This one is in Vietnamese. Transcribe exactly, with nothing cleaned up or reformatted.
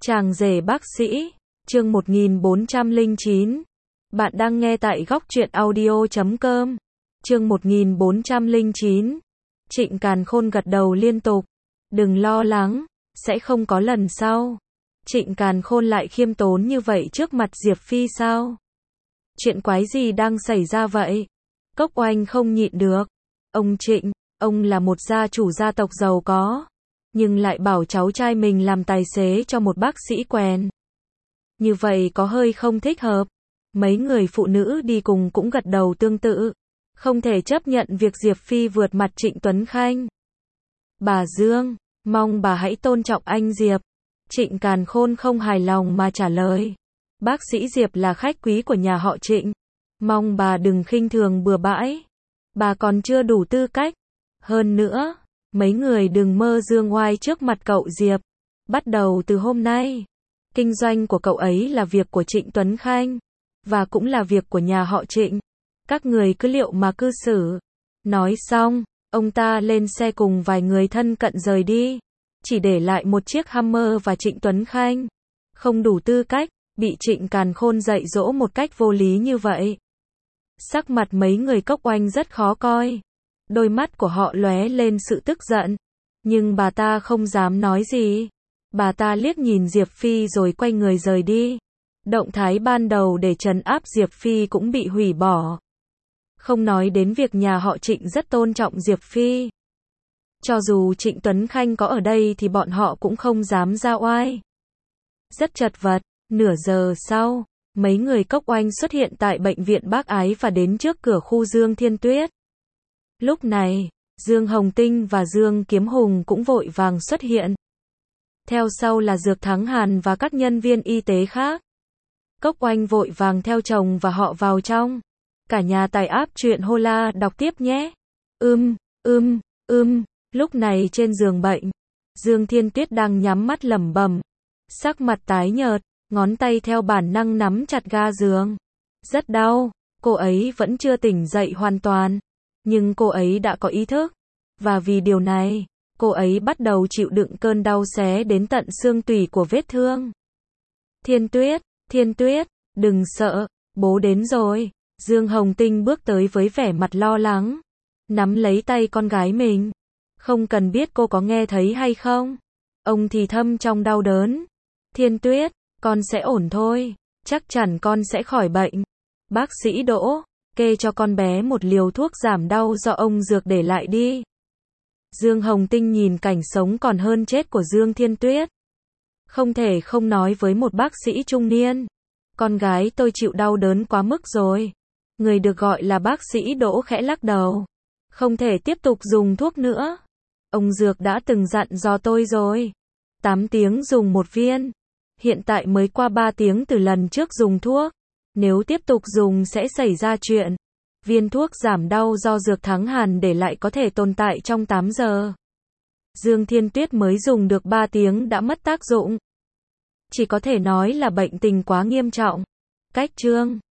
Chàng rể bác sĩ, chương một nghìn bốn trăm lẻ chín. Bạn đang nghe tại góc truyện audio chấm com. Chương một nghìn bốn trăm lẻ chín. Trịnh Càn Khôn gật đầu liên tục. Đừng lo lắng, sẽ không có lần sau. Trịnh Càn Khôn lại khiêm tốn như vậy trước mặt Diệp Phi sao? Chuyện quái gì đang xảy ra vậy? Cốc Oanh không nhịn được. Ông Trịnh, ông là một gia chủ gia tộc giàu có, nhưng lại bảo cháu trai mình làm tài xế cho một bác sĩ quèn. Như vậy có hơi không thích hợp. Mấy người phụ nữ đi cùng cũng gật đầu tương tự. Không thể chấp nhận việc Diệp Phi vượt mặt Trịnh Tuấn Khanh. Bà Dương, mong bà hãy tôn trọng anh Diệp. Trịnh Càn Khôn không hài lòng mà trả lời. Bác sĩ Diệp là khách quý của nhà họ Trịnh. Mong bà đừng khinh thường bừa bãi. Bà còn chưa đủ tư cách. Hơn nữa, mấy người đừng mơ dương oai trước mặt cậu Diệp. Bắt đầu từ hôm nay, kinh doanh của cậu ấy là việc của Trịnh Tuấn Khanh, và cũng là việc của nhà họ Trịnh. Các người cứ liệu mà cư xử. Nói xong, ông ta lên xe cùng vài người thân cận rời đi. Chỉ để lại một chiếc Hummer và Trịnh Tuấn Khanh. Không đủ tư cách, bị Trịnh Càn Khôn dạy dỗ một cách vô lý như vậy. Sắc mặt mấy người Cốc Oanh rất khó coi. Đôi mắt của họ lóe lên sự tức giận. Nhưng bà ta không dám nói gì. Bà ta liếc nhìn Diệp Phi rồi quay người rời đi. Động thái ban đầu để trấn áp Diệp Phi cũng bị hủy bỏ. Không nói đến việc nhà họ Trịnh rất tôn trọng Diệp Phi. Cho dù Trịnh Tuấn Khanh có ở đây thì bọn họ cũng không dám ra oai. Rất chật vật, nửa giờ sau, mấy người Cốc Oanh xuất hiện tại bệnh viện Bác Ái và đến trước cửa khu Dương Thiên Tuyết. Lúc này, Dương Hồng Tinh và Dương Kiếm Hùng cũng vội vàng xuất hiện. Theo sau là Dược Thắng Hàn và các nhân viên y tế khác. Cốc Oanh vội vàng theo chồng và họ vào trong. Cả nhà tài áp chuyện hô la đọc tiếp nhé. Ưm, ưm, ưm. Lúc này trên giường bệnh, Dương Thiên Tuyết đang nhắm mắt lẩm bẩm, sắc mặt tái nhợt, ngón tay theo bản năng nắm chặt ga giường. Rất đau, cô ấy vẫn chưa tỉnh dậy hoàn toàn, nhưng cô ấy đã có ý thức, và vì điều này, cô ấy bắt đầu chịu đựng cơn đau xé đến tận xương tủy của vết thương. Thiên Tuyết, Thiên Tuyết, đừng sợ, bố đến rồi. Dương Hồng Tinh bước tới với vẻ mặt lo lắng, nắm lấy tay con gái mình. Không cần biết cô có nghe thấy hay không. Ông thì thầm trong đau đớn. Thiên Tuyết, con sẽ ổn thôi. Chắc chắn con sẽ khỏi bệnh. Bác sĩ Đỗ, kê cho con bé một liều thuốc giảm đau do ông Dược để lại đi. Dương Hồng Tinh nhìn cảnh sống còn hơn chết của Dương Thiên Tuyết. Không thể không nói với một bác sĩ trung niên. Con gái tôi chịu đau đớn quá mức rồi. Người được gọi là bác sĩ Đỗ khẽ lắc đầu. Không thể tiếp tục dùng thuốc nữa. Ông Dược đã từng dặn dò tôi rồi. tám tiếng dùng một viên. Hiện tại mới qua ba tiếng từ lần trước dùng thuốc. Nếu tiếp tục dùng sẽ xảy ra chuyện. Viên thuốc giảm đau do Dược Thắng Hàn để lại có thể tồn tại trong tám giờ. Dương Thiên Tuyết mới dùng được ba tiếng đã mất tác dụng. Chỉ có thể nói là bệnh tình quá nghiêm trọng. Cách chương